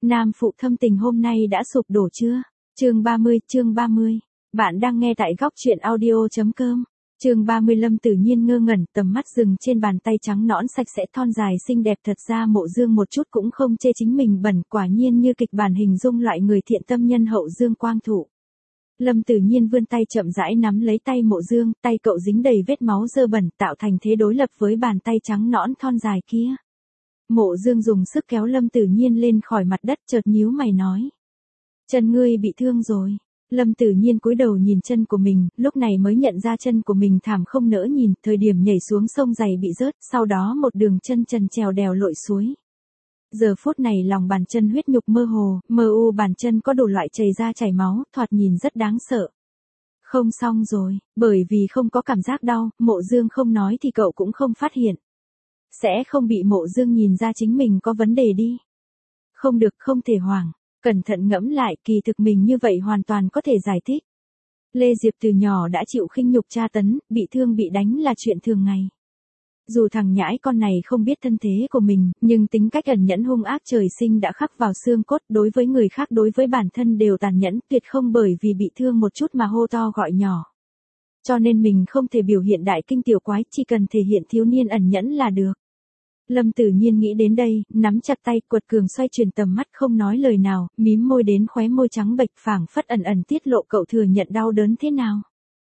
Nam phụ thâm tình hôm nay đã sụp đổ chưa? Chương 30. Bạn đang nghe tại góc truyện audio.com. Chương 30. Lâm Tử Nhiên ngơ ngẩn, tầm mắt dừng trên bàn tay trắng nõn sạch sẽ thon dài xinh đẹp, thật ra Mộ Dương một chút cũng không chê chính mình bẩn, quả nhiên như kịch bản hình dung loại người thiện tâm nhân hậu Dương Quang Thụ. Lâm Tử Nhiên vươn tay chậm rãi nắm lấy tay Mộ Dương, tay cậu dính đầy vết máu dơ bẩn, tạo thành thế đối lập với bàn tay trắng nõn thon dài kia. Mộ Dương dùng sức kéo Lâm Tử Nhiên lên khỏi mặt đất, chợt nhíu mày nói: "Chân ngươi bị thương rồi." Lâm Tử Nhiên cúi đầu nhìn chân của mình, lúc này mới nhận ra chân của mình thảm không nỡ nhìn, thời điểm nhảy xuống sông giày bị rớt, sau đó một đường chân trần trèo đèo lội suối. Giờ phút này lòng bàn chân huyết nhục mơ hồ, mờ u bàn chân có đủ loại chảy ra chảy máu, thoạt nhìn rất đáng sợ. Không xong rồi, bởi vì không có cảm giác đau, Mộ Dương không nói thì cậu cũng không phát hiện. Sẽ không bị Mộ Dương nhìn ra chính mình có vấn đề đi. Không được, không thể hoảng. Cẩn thận ngẫm lại, kỳ thực mình như vậy hoàn toàn có thể giải thích. Lê Diệp từ nhỏ đã chịu khinh nhục tra tấn, bị thương bị đánh là chuyện thường ngày. Dù thằng nhãi con này không biết thân thế của mình, nhưng tính cách ẩn nhẫn hung ác trời sinh đã khắc vào xương cốt, đối với người khác đối với bản thân đều tàn nhẫn, tuyệt không bởi vì bị thương một chút mà hô to gọi nhỏ. Cho nên mình không thể biểu hiện đại kinh tiểu quái, chỉ cần thể hiện thiếu niên ẩn nhẫn là được. Lâm Tử Nhiên nghĩ đến đây, nắm chặt tay, quật cường xoay chuyển tầm mắt không nói lời nào, mím môi đến khóe môi trắng bệch, phảng phất ẩn ẩn tiết lộ cậu thừa nhận đau đớn thế nào.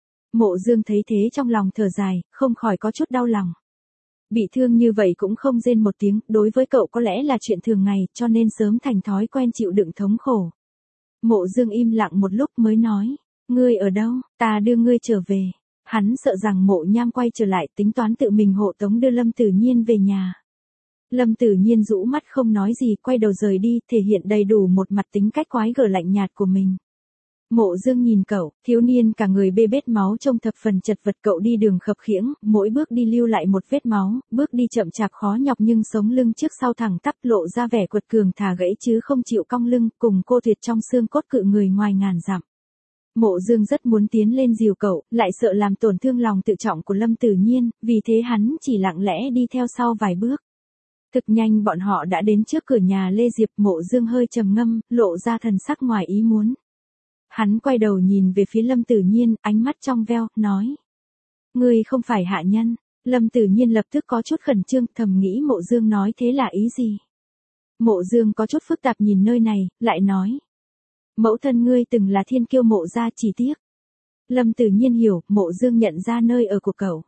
Mộ Dương thấy thế trong lòng thở dài, không khỏi có chút đau lòng. Bị thương như vậy cũng không rên một tiếng, đối với cậu có lẽ là chuyện thường ngày, cho nên sớm thành thói quen chịu đựng thống khổ. Mộ Dương im lặng một lúc mới nói: "Ngươi ở đâu, ta đưa ngươi trở về." Hắn sợ rằng Mộ Nham quay trở lại, tính toán tự mình hộ tống đưa Lâm Tử Nhiên về nhà. Lâm Tử Nhiên rũ mắt không nói gì, quay đầu rời đi, thể hiện đầy đủ một mặt tính cách quái gở lạnh nhạt của mình. Mộ Dương nhìn cậu, thiếu niên cả người bê bết máu trông thập phần chật vật, cậu đi đường khập khiễng, mỗi bước đi lưu lại một vết máu, bước đi chậm chạp khó nhọc nhưng sống lưng trước sau thẳng tắp, lộ ra vẻ quật cường thà gãy chứ không chịu cong lưng, cùng cô tuyệt trong xương cốt cự người ngoài ngàn dặm. Mộ Dương rất muốn tiến lên dìu cậu, lại sợ làm tổn thương lòng tự trọng của Lâm Tử Nhiên, vì thế hắn chỉ lặng lẽ đi theo sau vài bước. Thực nhanh bọn họ đã đến trước cửa nhà Lê Diệp. Mộ Dương hơi trầm ngâm, lộ ra thần sắc ngoài ý muốn. Hắn quay đầu nhìn về phía Lâm Tử Nhiên, ánh mắt trong veo, nói: "Ngươi không phải hạ nhân." Lâm Tử Nhiên lập tức có chút khẩn trương, thầm nghĩ Mộ Dương nói thế là ý gì. Mộ Dương có chút phức tạp nhìn nơi này, lại nói: "Mẫu thân ngươi từng là thiên kiêu Mộ gia, chỉ tiếc." Lâm Tử Nhiên hiểu, Mộ Dương nhận ra nơi ở của cậu.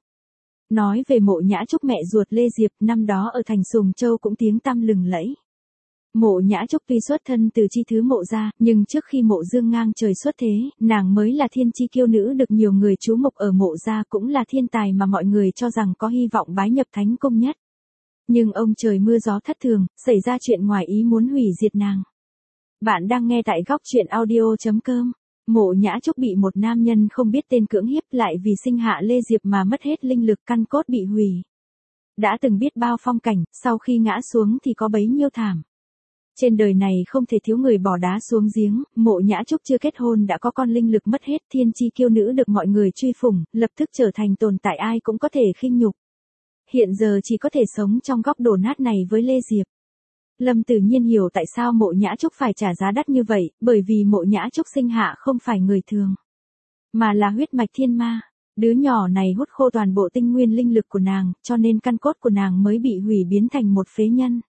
Nói về Mộ Nhã Trúc mẹ ruột Lê Diệp, năm đó ở thành Sùng Châu cũng tiếng tăm lừng lẫy. Mộ Nhã Trúc tuy xuất thân từ chi thứ Mộ gia, nhưng trước khi Mộ Dương ngang trời xuất thế, nàng mới là thiên chi kiêu nữ được nhiều người chú mục ở Mộ gia, cũng là thiên tài mà mọi người cho rằng có hy vọng bái nhập thánh cung nhất. Nhưng ông trời mưa gió thất thường, xảy ra chuyện ngoài ý muốn hủy diệt nàng. Bạn đang nghe tại góc truyện audio.com. Mộ Nhã Trúc bị một nam nhân không biết tên cưỡng hiếp, lại vì sinh hạ Lê Diệp mà mất hết linh lực, căn cốt bị hủy. Đã từng biết bao phong cảnh, sau khi ngã xuống thì có bấy nhiêu thảm. Trên đời này không thể thiếu người bỏ đá xuống giếng. Mộ Nhã Trúc chưa kết hôn đã có con, linh lực mất hết, thiên chi kiêu nữ được mọi người truy phủng, lập tức trở thành tồn tại ai cũng có thể khinh nhục. Hiện giờ chỉ có thể sống trong góc đổ nát này với Lê Diệp. Lâm Tử Nhiên hiểu tại sao Mộ Nhã Trúc phải trả giá đắt như vậy, bởi vì Mộ Nhã Trúc sinh hạ không phải người thường, mà là huyết mạch thiên ma. Đứa nhỏ này hút khô toàn bộ tinh nguyên linh lực của nàng, cho nên căn cốt của nàng mới bị hủy biến thành một phế nhân.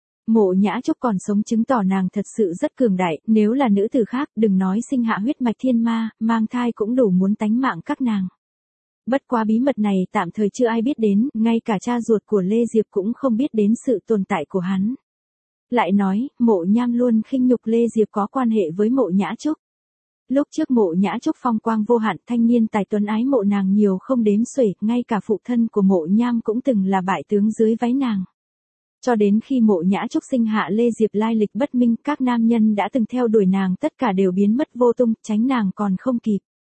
Mộ Nhã Trúc còn sống chứng tỏ nàng thật sự rất cường đại, nếu là nữ tử khác, đừng nói sinh hạ huyết mạch thiên ma, mang thai cũng đủ muốn tánh mạng các nàng. Bất quá bí mật này tạm thời chưa ai biết đến, ngay cả cha ruột của Lê Diệp cũng không biết đến sự tồn tại của hắn. Lại nói, Mộ Nham luôn khinh nhục Lê Diệp có quan hệ với Mộ Nhã Trúc. Lúc trước Mộ Nhã Trúc phong quang vô hạn, thanh niên tài tuấn ái mộ nàng nhiều không đếm xuể, ngay cả phụ thân của Mộ Nham cũng từng là bại tướng dưới váy nàng. Cho đến khi Mộ Nhã Trúc sinh hạ Lê Diệp lai lịch bất minh, các nam nhân đã từng theo đuổi nàng tất cả đều biến mất vô tung, tránh nàng còn không kịp.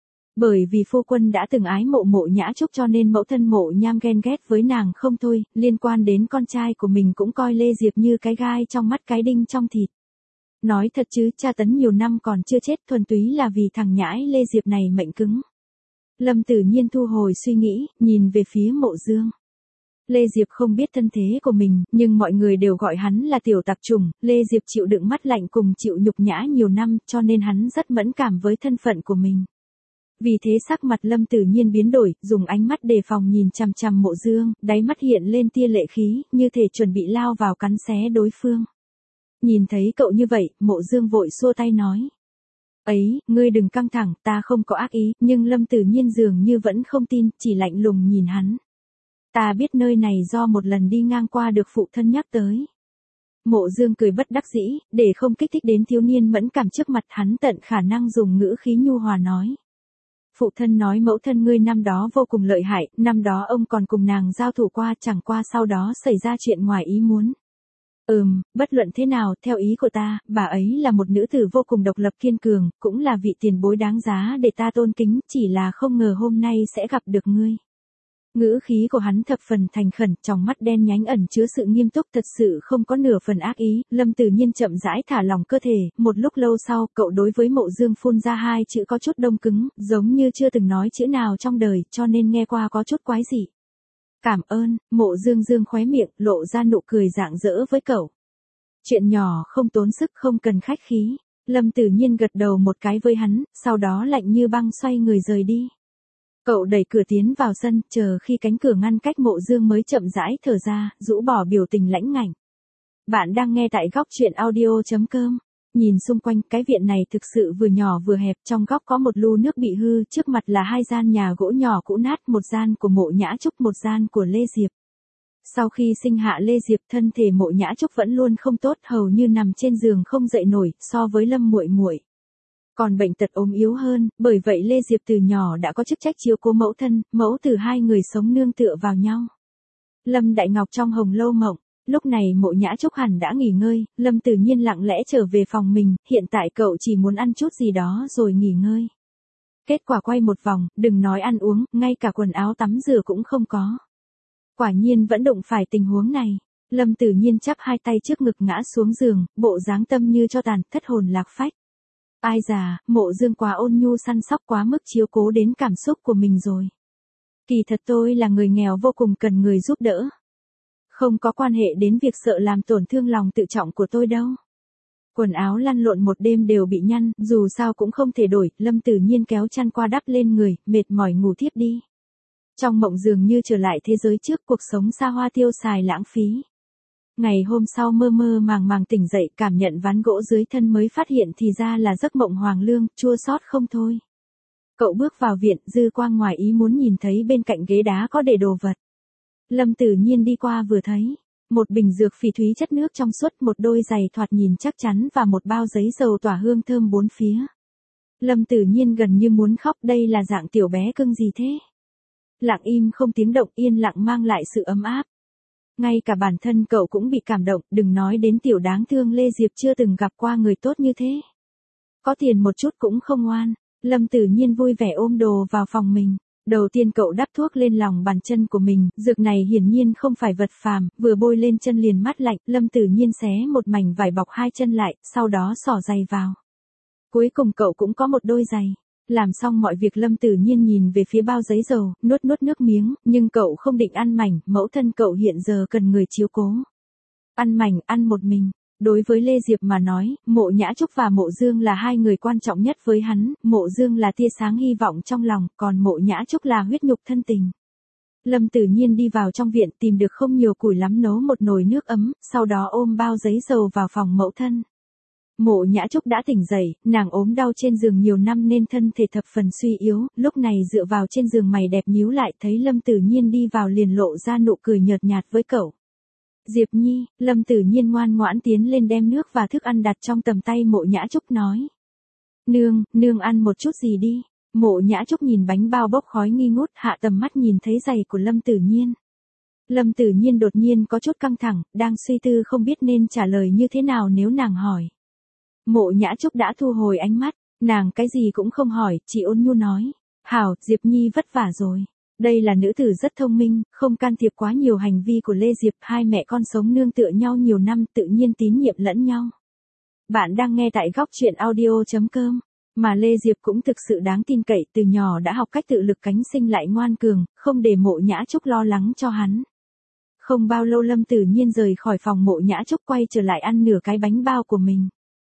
Bởi vì phu quân đã từng ái mộ Mộ Nhã Trúc cho nên mẫu thân Mộ Nham ghen ghét với nàng không thôi, liên quan đến con trai của mình cũng coi Lê Diệp như cái gai trong mắt cái đinh trong thịt. Nói thật chứ, tra tấn nhiều năm còn chưa chết, thuần túy là vì thằng nhãi Lê Diệp này mệnh cứng. Lâm Tử Nhiên thu hồi suy nghĩ, nhìn về phía Mộ Dương. Lê Diệp không biết thân thế của mình, nhưng mọi người đều gọi hắn là tiểu tặc trùng, Lê Diệp chịu đựng mắt lạnh cùng chịu nhục nhã nhiều năm, cho nên hắn rất mẫn cảm với thân phận của mình. Vì thế sắc mặt Lâm Tử Nhiên biến đổi, dùng ánh mắt đề phòng nhìn chằm chằm Mộ Dương, đáy mắt hiện lên tia lệ khí, như thể chuẩn bị lao vào cắn xé đối phương. Nhìn thấy cậu như vậy, Mộ Dương vội xua tay nói. Ấy, ngươi đừng căng thẳng, ta không có ác ý, nhưng Lâm Tử Nhiên dường như vẫn không tin, chỉ lạnh lùng nhìn hắn. Ta biết nơi này do một lần đi ngang qua được phụ thân nhắc tới. Mộ Dương cười bất đắc dĩ, để không kích thích đến thiếu niên mẫn cảm trước mặt hắn tận khả năng dùng ngữ khí nhu hòa nói. Phụ thân nói mẫu thân ngươi năm đó vô cùng lợi hại, năm đó ông còn cùng nàng giao thủ qua, chẳng qua sau đó xảy ra chuyện ngoài ý muốn. Bất luận thế nào, theo ý của ta, bà ấy là một nữ tử vô cùng độc lập kiên cường, cũng là vị tiền bối đáng giá để ta tôn kính, chỉ là không ngờ hôm nay sẽ gặp được ngươi. Ngữ khí của hắn thập phần thành khẩn, trong mắt đen nhánh ẩn chứa sự nghiêm túc, thật sự không có nửa phần ác ý. Lâm Tử Nhiên chậm rãi thả lỏng cơ thể, một lúc lâu sau, cậu đối với Mộ Dương phun ra hai chữ có chút đông cứng, giống như chưa từng nói chữ nào trong đời, cho nên nghe qua có chút quái dị. Cảm ơn, Mộ Dương dương khóe miệng, lộ ra nụ cười rạng rỡ với cậu. Chuyện nhỏ không tốn sức, không cần khách khí. Lâm Tử Nhiên gật đầu một cái với hắn, sau đó lạnh như băng xoay người rời đi. Cậu đẩy cửa tiến vào sân, chờ khi cánh cửa ngăn cách Mộ Dương mới chậm rãi thở ra, rũ bỏ biểu tình lãnh ngạnh. Bạn đang nghe tại góc truyện audio.com. Nhìn xung quanh, cái viện này thực sự vừa nhỏ vừa hẹp, trong góc có một lu nước bị hư, trước mặt là hai gian nhà gỗ nhỏ cũ nát, một gian của Mộ Nhã Trúc, một gian của Lê Diệp. Sau khi sinh hạ Lê Diệp, thân thể Mộ Nhã Trúc vẫn luôn không tốt, hầu như nằm trên giường không dậy nổi, so với Lâm muội muội còn bệnh tật ốm yếu hơn, bởi vậy Lê Diệp từ nhỏ đã có chức trách chiếu cố mẫu thân, mẫu tử hai người sống nương tựa vào nhau. Lâm Đại Ngọc trong Hồng Lâu Mộng, lúc này Mộ Nhã Trúc hẳn đã nghỉ ngơi, Lâm Tử Nhiên lặng lẽ trở về phòng mình, hiện tại cậu chỉ muốn ăn chút gì đó rồi nghỉ ngơi. Kết quả quay một vòng, đừng nói ăn uống, ngay cả quần áo tắm rửa cũng không có. Quả nhiên vẫn đụng phải tình huống này. Lâm Tử Nhiên chắp hai tay trước ngực ngã xuống giường, bộ dáng tâm như cho tàn, thất hồn lạc phách. Ai già, Mộ Dương quá ôn nhu săn sóc quá mức chiếu cố đến cảm xúc của mình rồi. Kỳ thật tôi là người nghèo vô cùng cần người giúp đỡ. Không có quan hệ đến việc sợ làm tổn thương lòng tự trọng của tôi đâu. Quần áo lăn lộn một đêm đều bị nhăn, dù sao cũng không thể đổi, Lâm Tử Nhiên kéo chăn qua đắp lên người, mệt mỏi ngủ thiếp đi. Trong mộng dường như trở lại thế giới trước, cuộc sống xa hoa tiêu xài lãng phí. Ngày hôm sau mơ mơ màng màng tỉnh dậy, cảm nhận ván gỗ dưới thân mới phát hiện thì ra là giấc mộng hoàng lương, chua xót không thôi. Cậu bước vào viện, dư quang ngoài ý muốn nhìn thấy bên cạnh ghế đá có để đồ vật. Lâm Tử Nhiên đi qua vừa thấy, một bình dược phỉ thúy chất nước trong suốt, một đôi giày thoạt nhìn chắc chắn và một bao giấy dầu tỏa hương thơm bốn phía. Lâm Tử Nhiên gần như muốn khóc, đây là dạng tiểu bé cưng gì thế? Lặng im không tiếng động, yên lặng mang lại sự ấm áp. Ngay cả bản thân cậu cũng bị cảm động, đừng nói đến tiểu đáng thương Lê Diệp chưa từng gặp qua người tốt như thế. Có tiền một chút cũng không ngoan. Lâm Tử Nhiên vui vẻ ôm đồ vào phòng mình. Đầu tiên cậu đắp thuốc lên lòng bàn chân của mình, dược này hiển nhiên không phải vật phàm, vừa bôi lên chân liền mát lạnh, Lâm Tử Nhiên xé một mảnh vải bọc hai chân lại, sau đó xỏ giày vào. Cuối cùng cậu cũng có một đôi giày. Làm xong mọi việc Lâm Tử Nhiên nhìn về phía bao giấy dầu, nuốt nước miếng, nhưng cậu không định ăn mảnh, mẫu thân cậu hiện giờ cần người chiếu cố. Ăn mảnh, ăn một mình. Đối với Lê Diệp mà nói, Mộ Nhã Trúc và Mộ Dương là hai người quan trọng nhất với hắn, Mộ Dương là tia sáng hy vọng trong lòng, còn Mộ Nhã Trúc là huyết nhục thân tình. Lâm Tử Nhiên đi vào trong viện tìm được không nhiều củi lắm nấu một nồi nước ấm, sau đó ôm bao giấy dầu vào phòng mẫu thân. Mộ Nhã Trúc đã tỉnh dậy, nàng ốm đau trên giường nhiều năm nên thân thể thập phần suy yếu, lúc này dựa vào trên giường mày đẹp nhíu lại, thấy Lâm Tử Nhiên đi vào liền lộ ra nụ cười nhợt nhạt với cậu. Diệp Nhi, Lâm Tử Nhiên ngoan ngoãn tiến lên đem nước và thức ăn đặt trong tầm tay Mộ Nhã Trúc nói. Nương ăn một chút gì đi. Mộ Nhã Trúc nhìn bánh bao bốc khói nghi ngút, hạ tầm mắt nhìn thấy giày của Lâm Tử Nhiên. Lâm Tử Nhiên đột nhiên có chút căng thẳng, đang suy tư không biết nên trả lời như thế nào nếu nàng hỏi. Mộ Nhã Trúc đã thu hồi ánh mắt, nàng cái gì cũng không hỏi, chỉ ôn nhu nói. Hảo, Diệp Nhi vất vả rồi. Đây là nữ tử rất thông minh, không can thiệp quá nhiều hành vi của Lê Diệp, hai mẹ con sống nương tựa nhau nhiều năm, tự nhiên tín nhiệm lẫn nhau. Bạn đang nghe tại góc truyện audio.com, mà Lê Diệp cũng thực sự đáng tin cậy, từ nhỏ đã học cách tự lực cánh sinh lại ngoan cường, không để Mộ Nhã Trúc lo lắng cho hắn. Không bao lâu Lâm Tử Nhiên rời khỏi phòng Mộ Nhã Trúc quay trở lại ăn nửa cái bánh bao của mình.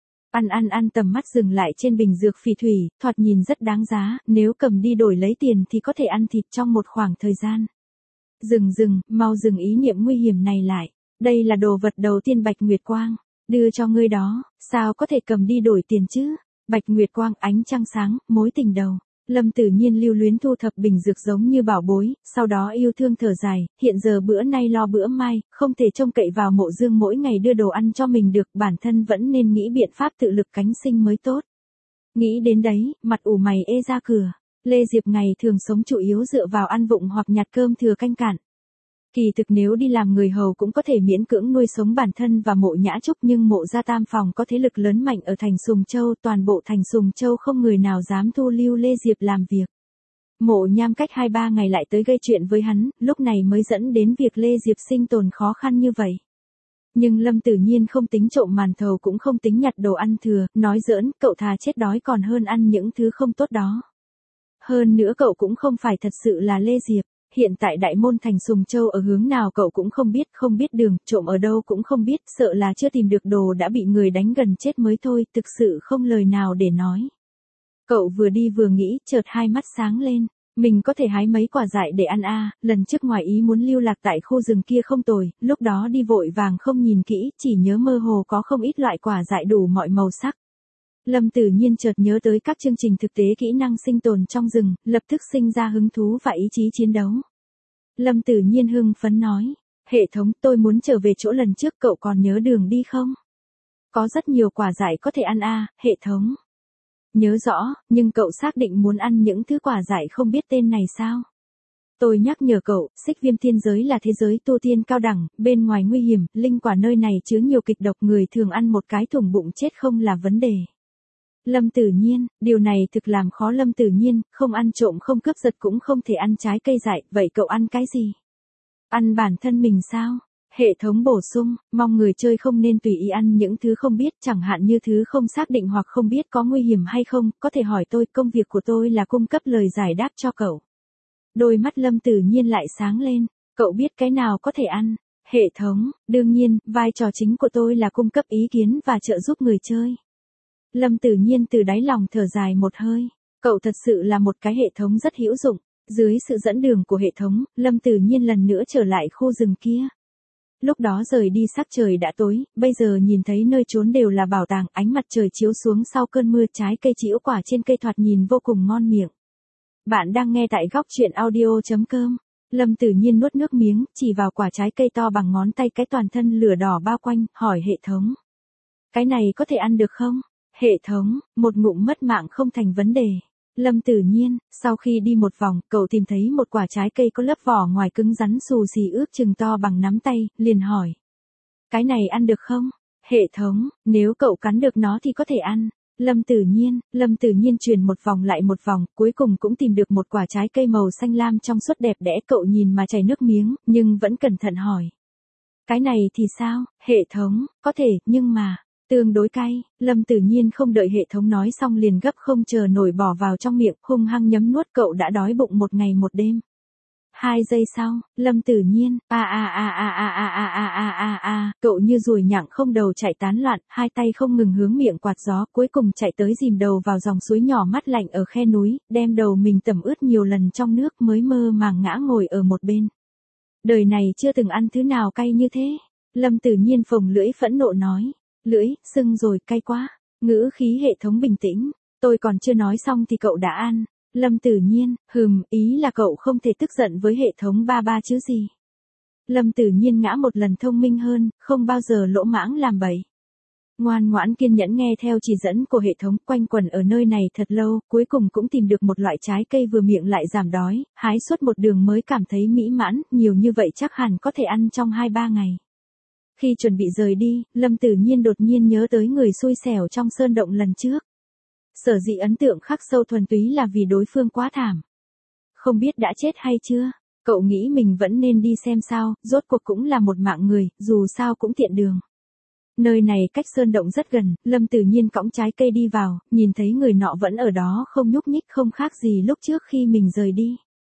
Ăn tầm mắt dừng lại trên bình dược phỉ thủy, thoạt nhìn rất đáng giá, nếu cầm đi đổi lấy tiền thì có thể ăn thịt trong một khoảng thời gian. Dừng, mau dừng ý niệm nguy hiểm này lại. Đây là đồ vật đầu tiên Bạch Nguyệt Quang đưa cho ngươi đó, sao có thể cầm đi đổi tiền chứ? Bạch Nguyệt Quang, ánh trăng sáng, mối tình đầu. Lâm Tử Nhiên lưu luyến thu thập bình dược giống như bảo bối, sau đó yêu thương thở dài, hiện giờ bữa nay lo bữa mai, không thể trông cậy vào Mộ Dương mỗi ngày đưa đồ ăn cho mình được, bản thân vẫn nên nghĩ biện pháp tự lực cánh sinh mới tốt. Nghĩ đến đấy, mặt ủ mày ê ra cửa. Lê Diệp ngày thường sống chủ yếu dựa vào ăn vụng hoặc nhặt cơm thừa canh cạn. Kỳ thực nếu đi làm người hầu cũng có thể miễn cưỡng nuôi sống bản thân và Mộ Nhã Trúc, nhưng Mộ gia tam phòng có thế lực lớn mạnh ở thành Sùng Châu, toàn bộ thành Sùng Châu không người nào dám thu lưu Lê Diệp làm việc. Mộ Nham cách 2-3 ngày lại tới gây chuyện với hắn, lúc này mới dẫn đến việc Lê Diệp sinh tồn khó khăn như vậy. Nhưng Lâm Tử Nhiên không tính trộm màn thầu cũng không tính nhặt đồ ăn thừa, nói giỡn, cậu thà chết đói còn hơn ăn những thứ không tốt đó. Hơn nữa cậu cũng không phải thật sự là Lê Diệp. Hiện tại đại môn thành Sùng Châu ở hướng nào cậu cũng không biết đường, trộm ở đâu cũng không biết, sợ là chưa tìm được đồ đã bị người đánh gần chết mới thôi, thực sự không lời nào để nói. Cậu vừa đi vừa nghĩ, chợt hai mắt sáng lên, mình có thể hái mấy quả dại để ăn à, lần trước ngoài ý muốn lưu lạc tại khu rừng kia không tồi, lúc đó đi vội vàng không nhìn kỹ, chỉ nhớ mơ hồ có không ít loại quả dại đủ mọi màu sắc. Lâm Tử Nhiên chợt nhớ tới các chương trình thực tế kỹ năng sinh tồn trong rừng, lập tức sinh ra hứng thú và ý chí chiến đấu. Lâm Tử Nhiên hưng phấn nói, hệ thống, tôi muốn trở về chỗ lần trước, cậu còn nhớ đường đi không? Có rất nhiều quả dại có thể ăn à, hệ thống. Nhớ rõ, nhưng cậu xác định muốn ăn những thứ quả dại không biết tên này sao? Tôi nhắc nhở cậu, Xích Viêm Thiên Giới là thế giới tu tiên cao đẳng, bên ngoài nguy hiểm, linh quả nơi này chứa nhiều kịch độc, người thường ăn một cái thủng bụng chết không là vấn đề. Lâm Tử Nhiên, điều này thực làm khó Lâm Tử Nhiên, không ăn trộm không cướp giật cũng không thể ăn trái cây dại, vậy cậu ăn cái gì? Ăn bản thân mình sao? Hệ thống bổ sung, mong người chơi không nên tùy ý ăn những thứ không biết, chẳng hạn như thứ không xác định hoặc không biết có nguy hiểm hay không, có thể hỏi tôi, công việc của tôi là cung cấp lời giải đáp cho cậu. Đôi mắt Lâm Tử Nhiên lại sáng lên, cậu biết cái nào có thể ăn? Hệ thống, đương nhiên, vai trò chính của tôi là cung cấp ý kiến và trợ giúp người chơi. Lâm Tử Nhiên từ đáy lòng thở dài một hơi, cậu thật sự là một cái hệ thống rất hữu dụng. Dưới sự dẫn đường của hệ thống, Lâm Tử Nhiên lần nữa trở lại khu rừng kia. Lúc đó rời đi sắc trời đã tối, bây giờ nhìn thấy nơi trốn đều là bảo tàng, ánh mặt trời chiếu xuống sau cơn mưa, trái cây trĩu quả trên cây thoạt nhìn vô cùng ngon miệng. Bạn đang nghe tại góc truyện audio.com. Lâm Tử Nhiên nuốt nước miếng, chỉ vào quả trái cây to bằng ngón tay, cái toàn thân lửa đỏ bao quanh, hỏi hệ thống. Cái này có thể ăn được không? Hệ thống, một ngụm mất mạng không thành vấn đề. Lâm Tử Nhiên, sau khi đi một vòng, cậu tìm thấy một quả trái cây có lớp vỏ ngoài cứng rắn xù xì ước chừng to bằng nắm tay, liền hỏi. Cái này ăn được không? Hệ thống, nếu cậu cắn được nó thì có thể ăn. Lâm Tử Nhiên chuyển một vòng lại một vòng, cuối cùng cũng tìm được một quả trái cây màu xanh lam trong suốt đẹp đẽ, cậu nhìn mà chảy nước miếng, nhưng vẫn cẩn thận hỏi. Cái này thì sao? Hệ thống, có thể, nhưng mà... Tương đối cay, Lâm Tử Nhiên không đợi hệ thống nói xong liền gấp không chờ nổi bỏ vào trong miệng, hung hăng nhấm nuốt, cậu đã đói bụng một ngày một đêm. 2 giây sau, Lâm Tử Nhiên, cậu như ruồi nhặng không đầu chạy tán loạn, hai tay không ngừng hướng miệng quạt gió, cuối cùng chạy tới dìm đầu vào dòng suối nhỏ mát lạnh ở khe núi, đem đầu mình tẩm ướt nhiều lần trong nước mới mơ màng ngã ngồi ở một bên. Đời này chưa từng ăn thứ nào cay như thế. Lâm Tử Nhiên phồng lưỡi phẫn nộ nói. Lưỡi, sưng rồi, cay quá. Ngữ khí hệ thống bình tĩnh. Tôi còn chưa nói xong thì cậu đã ăn. Lâm Tử Nhiên, ý là cậu không thể tức giận với hệ thống ba chứ gì. Lâm Tử Nhiên ngã một lần thông minh hơn, không bao giờ lỗ mãng làm bậy. Ngoan ngoãn kiên nhẫn nghe theo chỉ dẫn của hệ thống, quanh quẩn ở nơi này thật lâu, cuối cùng cũng tìm được một loại trái cây vừa miệng lại giảm đói, hái suốt một đường mới cảm thấy mỹ mãn, nhiều như vậy chắc hẳn có thể ăn trong 2-3 ngày. Khi chuẩn bị rời đi, Lâm Tử Nhiên đột nhiên nhớ tới người xui xẻo trong sơn động lần trước. Sở dĩ ấn tượng khắc sâu thuần túy là vì đối phương quá thảm. Không biết đã chết hay chưa, cậu nghĩ mình vẫn nên đi xem sao, rốt cuộc cũng là một mạng người, dù sao cũng tiện đường. Nơi này cách sơn động rất gần, Lâm Tử Nhiên cõng trái cây đi vào, nhìn thấy người nọ vẫn ở đó không nhúc nhích, không khác gì lúc trước khi mình rời đi.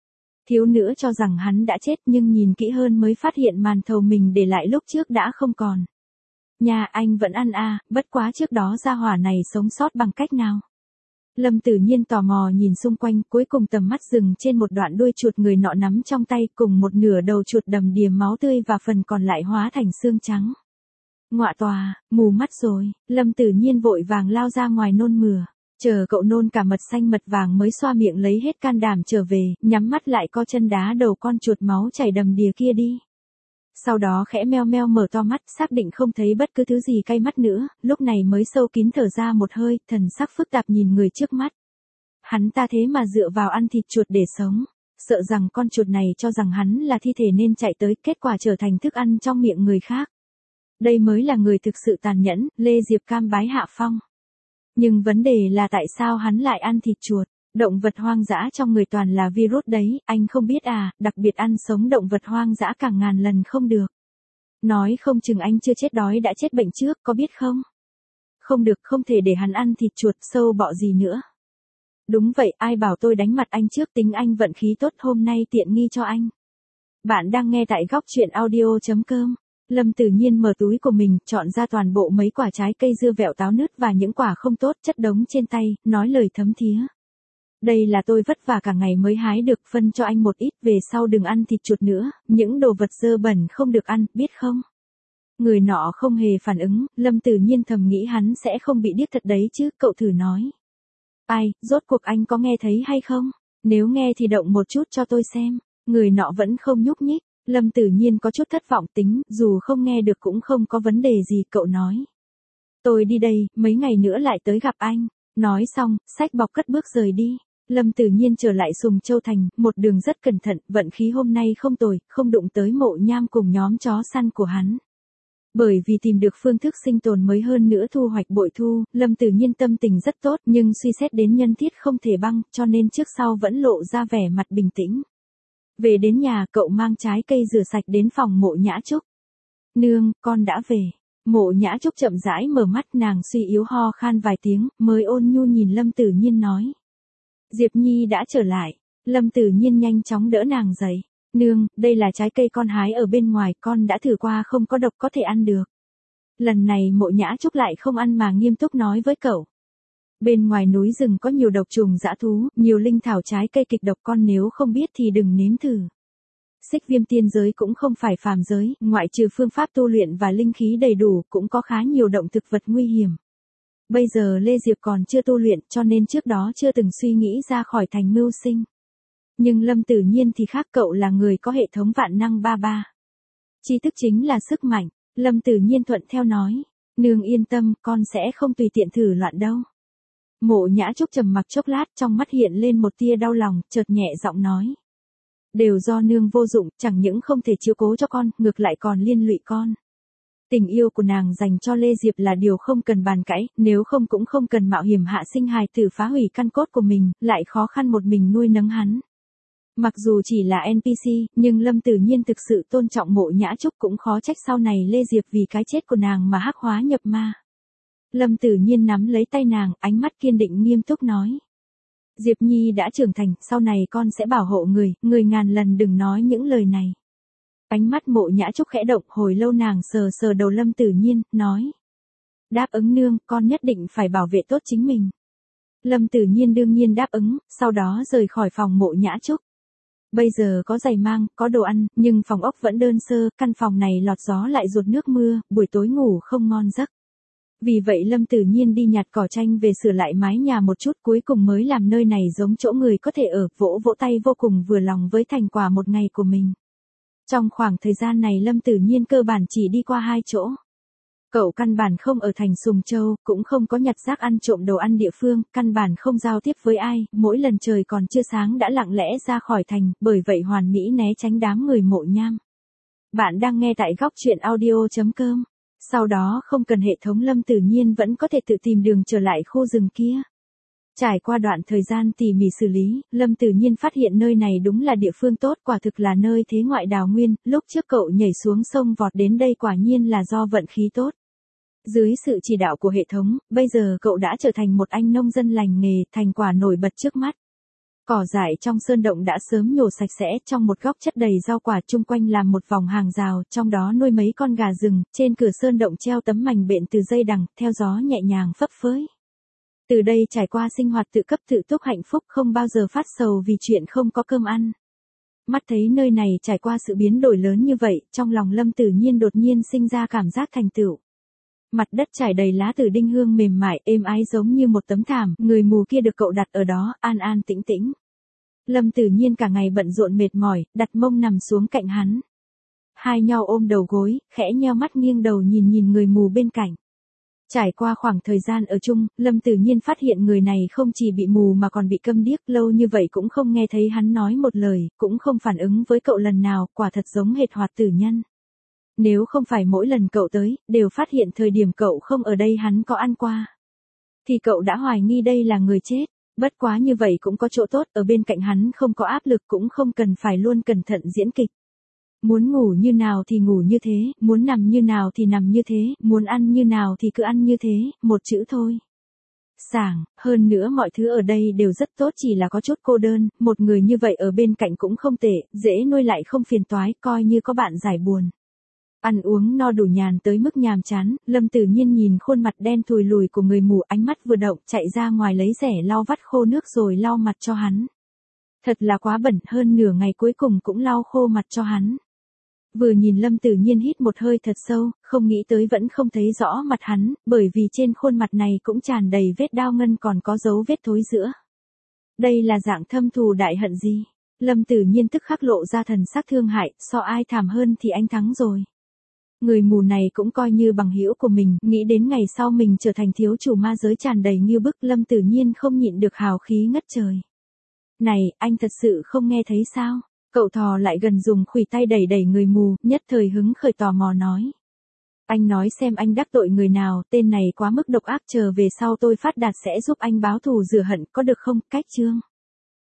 Thiếu nữa cho rằng hắn đã chết nhưng nhìn kỹ hơn mới phát hiện màn thầu mình để lại lúc trước đã không còn. Nhà anh vẫn ăn à, bất quá trước đó gia hỏa này sống sót bằng cách nào? Lâm Tử Nhiên tò mò nhìn xung quanh, cuối cùng tầm mắt dừng trên một đoạn đuôi chuột người nọ nắm trong tay cùng một nửa đầu chuột đầm đìa máu tươi và phần còn lại hóa thành xương trắng. Ngọa tòa, mù mắt rồi, Lâm Tử Nhiên vội vàng lao ra ngoài nôn mửa. Chờ cậu nôn cả mật xanh mật vàng mới xoa miệng lấy hết can đảm trở về, nhắm mắt lại co chân đá đầu con chuột máu chảy đầm đìa kia đi. Sau đó khẽ meo meo mở to mắt, xác định không thấy bất cứ thứ gì cay mắt nữa, lúc này mới sâu kín thở ra một hơi, thần sắc phức tạp nhìn người trước mắt. Hắn ta thế mà dựa vào ăn thịt chuột để sống, sợ rằng con chuột này cho rằng hắn là thi thể nên chạy tới, kết quả trở thành thức ăn trong miệng người khác. Đây mới là người thực sự tàn nhẫn, Lê Diệp cam bái hạ phong. Nhưng vấn đề là tại sao hắn lại ăn thịt chuột? Động vật hoang dã trong người toàn là virus đấy, anh không biết à, đặc biệt ăn sống động vật hoang dã cả ngàn lần không được. Nói không chừng anh chưa chết đói đã chết bệnh trước, có biết không? Không được, không thể để hắn ăn thịt chuột sâu bọ gì nữa. Đúng vậy, ai bảo tôi đánh mặt anh trước, tính anh vận khí tốt hôm nay tiện nghi cho anh. Bạn đang nghe tại góc truyện audio.com. Lâm Tử Nhiên mở túi của mình, chọn ra toàn bộ mấy quả trái cây dưa vẹo táo nứt và những quả không tốt chất đống trên tay, nói lời thấm thía. Đây là tôi vất vả cả ngày mới hái được, phân cho anh một ít, về sau đừng ăn thịt chuột nữa, những đồ vật dơ bẩn không được ăn, biết không? Người nọ không hề phản ứng, Lâm Tử Nhiên thầm nghĩ hắn sẽ không bị điếc thật đấy chứ, cậu thử nói. Ai, rốt cuộc anh có nghe thấy hay không? Nếu nghe thì động một chút cho tôi xem. Người nọ vẫn không nhúc nhích. Lâm Tử Nhiên có chút thất vọng, tính, dù không nghe được cũng không có vấn đề gì, cậu nói. Tôi đi đây, mấy ngày nữa lại tới gặp anh. Nói xong, xách bọc cất bước rời đi. Lâm Tử Nhiên trở lại Sùng Châu Thành, một đường rất cẩn thận, vận khí hôm nay không tồi, không đụng tới Mộ Nham cùng nhóm chó săn của hắn. Bởi vì tìm được phương thức sinh tồn mới hơn nữa thu hoạch bội thu, Lâm Tử Nhiên tâm tình rất tốt nhưng suy xét đến nhân thiết không thể băng, cho nên trước sau vẫn lộ ra vẻ mặt bình tĩnh. Về đến nhà, cậu mang trái cây rửa sạch đến phòng Mộ Nhã Trúc. Nương, con đã về. Mộ Nhã Trúc chậm rãi mở mắt, nàng suy yếu ho khan vài tiếng, mới ôn nhu nhìn Lâm Tử Nhiên nói. Diệp Nhi đã trở lại. Lâm Tử Nhiên nhanh chóng đỡ nàng dậy. Nương, đây là trái cây con hái ở bên ngoài, con đã thử qua không có độc, có thể ăn được. Lần này Mộ Nhã Trúc lại không ăn mà nghiêm túc nói với cậu. Bên ngoài núi rừng có nhiều độc trùng dã thú, nhiều linh thảo trái cây kịch độc, con nếu không biết thì đừng nếm thử. Xích Viêm tiên giới cũng không phải phàm giới, ngoại trừ phương pháp tu luyện và linh khí đầy đủ, cũng có khá nhiều động thực vật nguy hiểm. Bây giờ Lê Diệp còn chưa tu luyện, cho nên trước đó chưa từng suy nghĩ ra khỏi thành mưu sinh. Nhưng Lâm Tử Nhiên thì khác, cậu là người có hệ thống vạn năng ba ba. Tri thức chính là sức mạnh. Lâm Tử Nhiên thuận theo nói. Nương yên tâm, con sẽ không tùy tiện thử loạn đâu. Mộ Nhã Trúc trầm mặc chốc lát, trong mắt hiện lên một tia đau lòng, chợt nhẹ giọng nói. Đều do nương vô dụng, chẳng những không thể chiếu cố cho con, ngược lại còn liên lụy con. Tình yêu của nàng dành cho Lê Diệp là điều không cần bàn cãi, nếu không cũng không cần mạo hiểm hạ sinh hài tử phá hủy căn cốt của mình, lại khó khăn một mình nuôi nấng hắn. Mặc dù chỉ là NPC, nhưng Lâm Tử Nhiên thực sự tôn trọng Mộ Nhã Trúc, cũng khó trách sau này Lê Diệp vì cái chết của nàng mà hắc hóa nhập ma. Lâm Tử Nhiên nắm lấy tay nàng, ánh mắt kiên định nghiêm túc nói. Diệp Nhi đã trưởng thành, sau này con sẽ bảo hộ người ngàn lần đừng nói những lời này. Ánh mắt Mộ Nhã Trúc khẽ động, hồi lâu nàng sờ sờ đầu Lâm Tử Nhiên, nói. Đáp ứng nương, con nhất định phải bảo vệ tốt chính mình. Lâm Tử Nhiên đương nhiên đáp ứng, sau đó rời khỏi phòng Mộ Nhã Trúc. Bây giờ có giày mang, có đồ ăn, nhưng phòng ốc vẫn đơn sơ, căn phòng này lọt gió lại ruột nước mưa, buổi tối ngủ không ngon giấc. Vì vậy Lâm Tử Nhiên đi nhặt cỏ tranh về sửa lại mái nhà một chút, cuối cùng mới làm nơi này giống chỗ người có thể ở, vỗ vỗ tay vô cùng vừa lòng với thành quả một ngày của mình. Trong khoảng thời gian này Lâm Tử Nhiên cơ bản chỉ đi qua 2 chỗ. Cậu căn bản không ở thành Sùng Châu, cũng không có nhặt rác ăn trộm đồ ăn địa phương, căn bản không giao tiếp với ai, mỗi lần trời còn chưa sáng đã lặng lẽ ra khỏi thành, bởi vậy hoàn mỹ né tránh đám người Mộ Nham. Bạn đang nghe tại góc truyện audio.com. Sau đó không cần hệ thống, Lâm Tử Nhiên vẫn có thể tự tìm đường trở lại khu rừng kia. Trải qua đoạn thời gian tỉ mỉ xử lý, Lâm Tử Nhiên phát hiện nơi này đúng là địa phương tốt, quả thực là nơi thế ngoại đào nguyên, lúc trước cậu nhảy xuống sông vọt đến đây quả nhiên là do vận khí tốt. Dưới sự chỉ đạo của hệ thống, bây giờ cậu đã trở thành một anh nông dân lành nghề, thành quả nổi bật trước mắt. Cỏ dại trong sơn động đã sớm nhổ sạch sẽ, trong một góc chất đầy rau quả, chung quanh làm một vòng hàng rào, trong đó nuôi mấy con gà rừng, trên cửa sơn động treo tấm mành bện từ dây đằng, theo gió nhẹ nhàng phấp phới. Từ đây trải qua sinh hoạt tự cấp tự túc hạnh phúc, không bao giờ phát sầu vì chuyện không có cơm ăn. Mắt thấy nơi này trải qua sự biến đổi lớn như vậy, trong lòng Lâm Tử Nhiên đột nhiên sinh ra cảm giác thành tựu. Mặt đất trải đầy lá tử đinh hương mềm mại, êm ái giống như một tấm thảm, người mù kia được cậu đặt ở đó, an an tĩnh tĩnh. Lâm Tử Nhiên cả ngày bận rộn mệt mỏi, đặt mông nằm xuống cạnh hắn. Hai nhau ôm đầu gối, khẽ nheo mắt nghiêng đầu nhìn người mù bên cạnh. Trải qua khoảng thời gian ở chung, Lâm Tử Nhiên phát hiện người này không chỉ bị mù mà còn bị câm điếc, lâu như vậy cũng không nghe thấy hắn nói một lời, cũng không phản ứng với cậu lần nào, quả thật giống hệt Hoạt Tử Nhân. Nếu không phải mỗi lần cậu tới, đều phát hiện thời điểm cậu không ở đây hắn có ăn qua, thì cậu đã hoài nghi đây là người chết. Bất quá như vậy cũng có chỗ tốt, ở bên cạnh hắn không có áp lực, cũng không cần phải luôn cẩn thận diễn kịch. Muốn ngủ như nào thì ngủ như thế, muốn nằm như nào thì nằm như thế, muốn ăn như nào thì cứ ăn như thế, một chữ thôi. Sảng, hơn nữa mọi thứ ở đây đều rất tốt, chỉ là có chút cô đơn, một người như vậy ở bên cạnh cũng không tệ, dễ nuôi lại không phiền toái, coi như có bạn giải buồn. Ăn uống no đủ nhàn tới mức nhàm chán, Lâm Tử Nhiên nhìn khuôn mặt đen thùi lùi của người mù, ánh mắt vừa động, chạy ra ngoài lấy rẻ lau vắt khô nước rồi lau mặt cho hắn. Thật là quá bẩn, hơn nửa ngày cuối cùng cũng lau khô mặt cho hắn. Vừa nhìn Lâm Tử Nhiên hít một hơi thật sâu, không nghĩ tới vẫn không thấy rõ mặt hắn, bởi vì trên khuôn mặt này cũng tràn đầy vết đao ngân, còn có dấu vết thối rữa. Đây là dạng thâm thù đại hận gì? Lâm Tử Nhiên tức khắc lộ ra thần sắc thương hại, so ai thảm hơn thì anh thắng rồi. Người mù này cũng coi như bằng hữu của mình, nghĩ đến ngày sau mình trở thành thiếu chủ ma giới tràn đầy như bức, Lâm Tử Nhiên không nhịn được hào khí ngất trời. Này, anh thật sự không nghe thấy sao? Cậu thò lại gần dùng khuỷu tay đẩy người mù, nhất thời hứng khởi tò mò nói. Anh nói xem anh đắc tội người nào, tên này quá mức độc ác, chờ về sau tôi phát đạt sẽ giúp anh báo thù rửa hận, có được không? Cách chương.